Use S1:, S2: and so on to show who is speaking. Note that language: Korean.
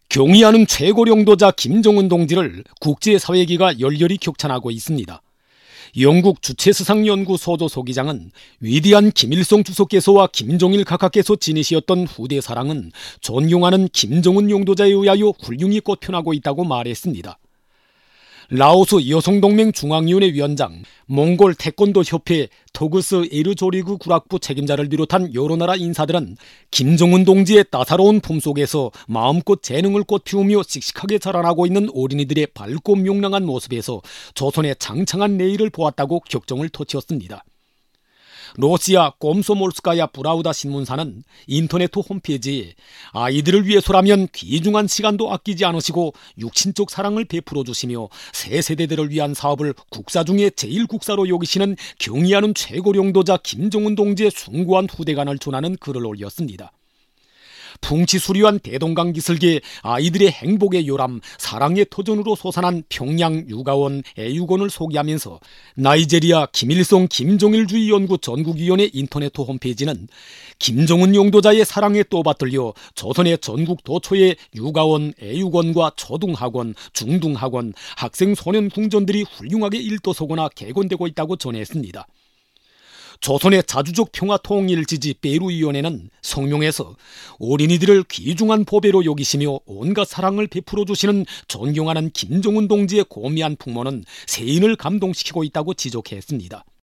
S1: 경의하는 최고령도자 김정은 동지를 국제사회계가 열렬히 격찬하고 있습니다. 영국 주체수상연구소조 소기장은 위대한 김일성 주석께서와 김정일 각하께서 지니시었던 후대사랑은 존경하는 김정은 용도자에 의하여 훌륭히 꽃펴나고 있다고 말했습니다. 라오스 여성동맹 중앙위원회 위원장, 몽골 태권도 협회 토그스 에르조리그 구락부 책임자를 비롯한 여러 나라 인사들은 김정은 동지의 따사로운 품속에서 마음껏 재능을 꽃피우며 씩씩하게 자라나고 있는 어린이들의 밝고 명랑한 모습에서 조선의 장창한 내일을 보았다고 격정을 토치었습니다. 러시아 꼼소몰스카야 브라우다 신문사는 인터넷 홈페이지에 아이들을 위해서라면 귀중한 시간도 아끼지 않으시고 육신적 사랑을 베풀어 주시며 새 세대들을 위한 사업을 국사 중에 제일 국사로 여기시는 경의하는 최고령도자 김정은 동지의 숭고한 후대간을 전하는 글을 올렸습니다. 풍치수려한 대동강 기슭에 아이들의 행복의 요람, 사랑의 터전으로 솟아난 평양 유가원 애육원을 소개하면서 나이제리아 김일성 김정일주의 연구 전국위원회 인터넷 홈페이지는 김정은 용도자의 사랑에 또받들려 조선의 전국 도처의 유가원, 애육원과 초등학원, 중등학원, 학생 소년 궁전들이 훌륭하게 일도서거나 개건되고 있다고 전했습니다. 조선의 자주적 평화통일지지 베루위원회는 성명에서 어린이들을 귀중한 보배로 여기시며 온갖 사랑을 베풀어 주시는 존경하는 김정은 동지의 고미한 풍모는 세인을 감동시키고 있다고 지적했습니다.